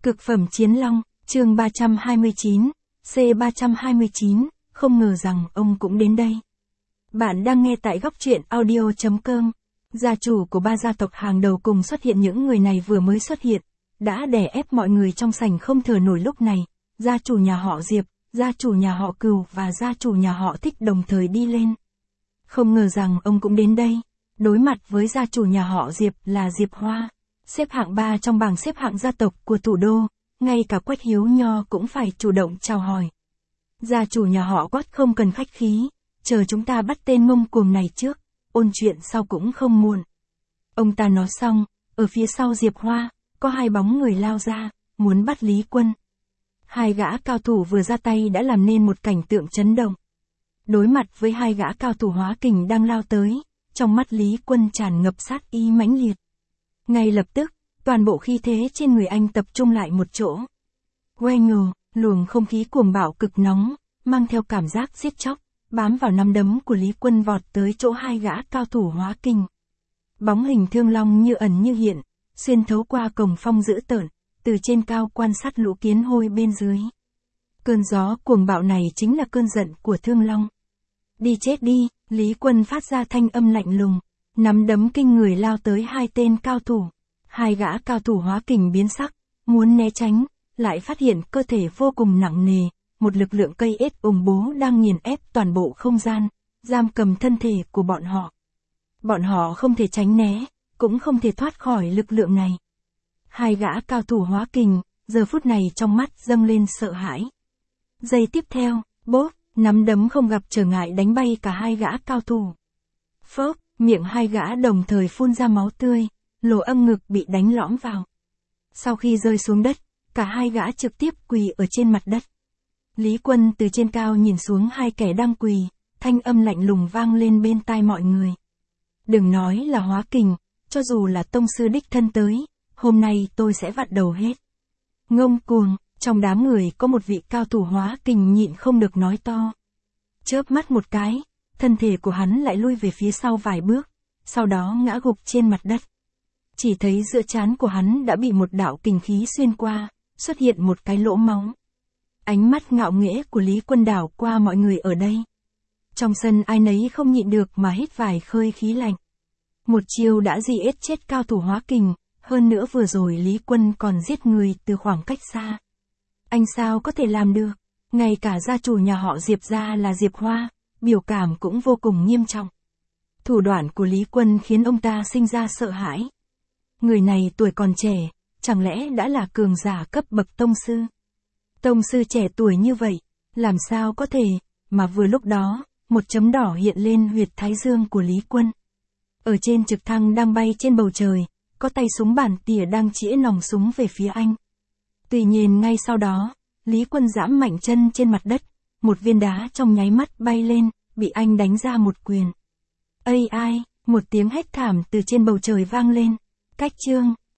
Cực phẩm chiến long, chương 329, C329, không ngờ rằng ông cũng đến đây. Bạn đang nghe tại góc truyện audio.com. Gia chủ của ba gia tộc hàng đầu cùng xuất hiện, những người này vừa mới xuất hiện, đã đè ép mọi người trong sảnh không thở nổi. Lúc này, gia chủ nhà họ Diệp, gia chủ nhà họ Cừu và gia chủ nhà họ Thích đồng thời đi lên. Không ngờ rằng ông cũng đến đây. Đối mặt với gia chủ nhà họ Diệp là Diệp Hoa, xếp hạng 3 trong bảng xếp hạng gia tộc của thủ đô, ngay cả Quách Hiếu Nho cũng phải chủ động chào hỏi. Gia chủ nhà họ Quách không cần khách khí, chờ chúng ta bắt tên ngông cuồng này trước, ôn chuyện sau cũng không muộn. Ông ta nói xong, ở phía sau Diệp Hoa, có hai bóng người lao ra, muốn bắt Lý Quân. Hai gã cao thủ vừa ra tay đã làm nên một cảnh tượng chấn động. Đối mặt với hai gã cao thủ hóa kình đang lao tới, trong mắt Lý Quân tràn ngập sát ý mãnh liệt. Ngay lập tức, toàn bộ khí thế trên người anh tập trung lại một chỗ. Quay ngờ, luồng không khí cuồng bạo cực nóng, mang theo cảm giác giết chóc, bám vào nắm đấm của Lý Quân vọt tới chỗ hai gã cao thủ hóa kình. Bóng hình thương long như ẩn như hiện, xuyên thấu qua cổng phong dữ tợn, từ trên cao quan sát lũ kiến hôi bên dưới. Cơn gió cuồng bạo này chính là cơn giận của thương long. Đi chết đi, Lý Quân phát ra thanh âm lạnh lùng, nắm đấm kinh người lao tới hai tên cao thủ. Hai gã cao thủ hóa kình biến sắc, muốn né tránh, lại phát hiện cơ thể vô cùng nặng nề, một lực lượng cây ết ủng bố đang nghiền ép toàn bộ không gian, giam cầm thân thể của bọn họ. Bọn họ không thể tránh né, cũng không thể thoát khỏi lực lượng này. Hai gã cao thủ hóa kình, giờ phút này trong mắt dâng lên sợ hãi. Giây tiếp theo, bốp, nắm đấm không gặp trở ngại đánh bay cả hai gã cao thủ. Phốc, miệng hai gã đồng thời phun ra máu tươi, lỗ âm ngực bị đánh lõm vào. Sau khi rơi xuống đất, cả hai gã trực tiếp quỳ ở trên mặt đất. Lý Quân từ trên cao nhìn xuống hai kẻ đang quỳ, thanh âm lạnh lùng vang lên bên tai mọi người. Đừng nói là hóa kình, cho dù là tông sư đích thân tới, hôm nay tôi sẽ vặn đầu hết. Ngông cuồng, trong đám người có một vị cao thủ hóa kình nhịn không được nói to. Chớp mắt một cái, thân thể của hắn lại lui về phía sau vài bước, sau đó ngã gục trên mặt đất. Chỉ thấy giữa trán của hắn đã bị một đạo kình khí xuyên qua, xuất hiện một cái lỗ máu. Ánh mắt ngạo nghễ của Lý Quân đảo qua mọi người ở đây. Trong sân ai nấy không nhịn được mà hít vài khơi khí lạnh. Một chiêu đã giết chết cao thủ hóa kình, hơn nữa vừa rồi Lý Quân còn giết người từ khoảng cách xa. Anh sao có thể làm được? Ngay cả gia chủ nhà họ Diệp gia là Diệp Hoa, biểu cảm cũng vô cùng nghiêm trọng. Thủ đoạn của Lý Quân khiến ông ta sinh ra sợ hãi. Người này tuổi còn trẻ, chẳng lẽ đã là cường giả cấp bậc tông sư? Tông sư trẻ tuổi như vậy, làm sao có thể, mà vừa lúc đó, một chấm đỏ hiện lên huyệt thái dương của Lý Quân. Ở trên trực thăng đang bay trên bầu trời, có tay súng bản tỉa đang chĩa nòng súng về phía anh. Tuy nhiên ngay sau đó, Lý Quân giẫm mạnh chân trên mặt đất, một viên đá trong nháy mắt bay lên, bị anh đánh ra một quyền. Ây ai, một tiếng hét thảm từ trên bầu trời vang lên. Cách chương,